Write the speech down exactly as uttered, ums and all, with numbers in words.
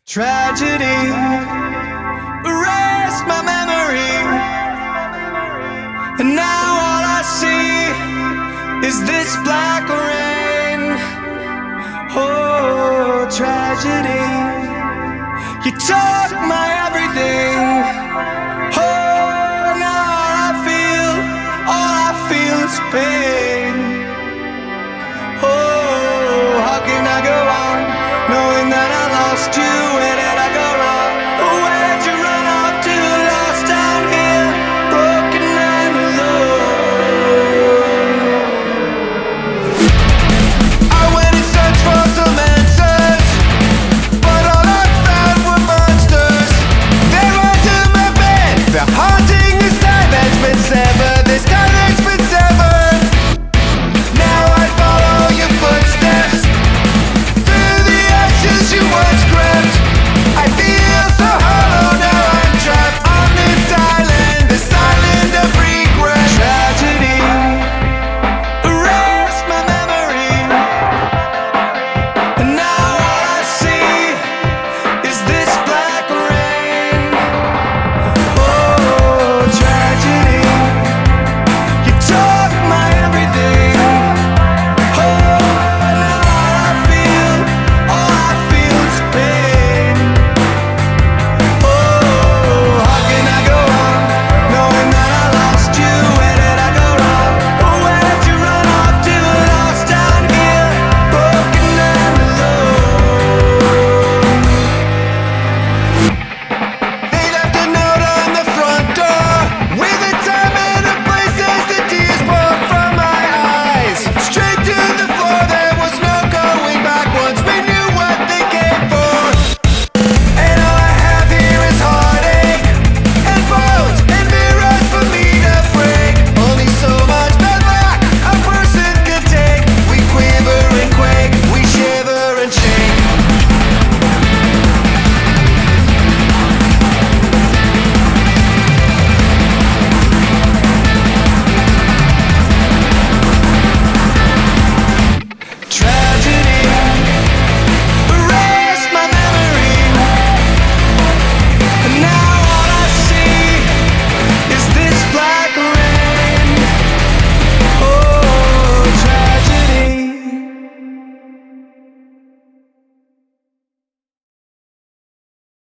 Tragedy erased my memory, and now all I see is this black rain. Oh, tragedy, you took my everything. Oh, now all I feel, all I feel is pain.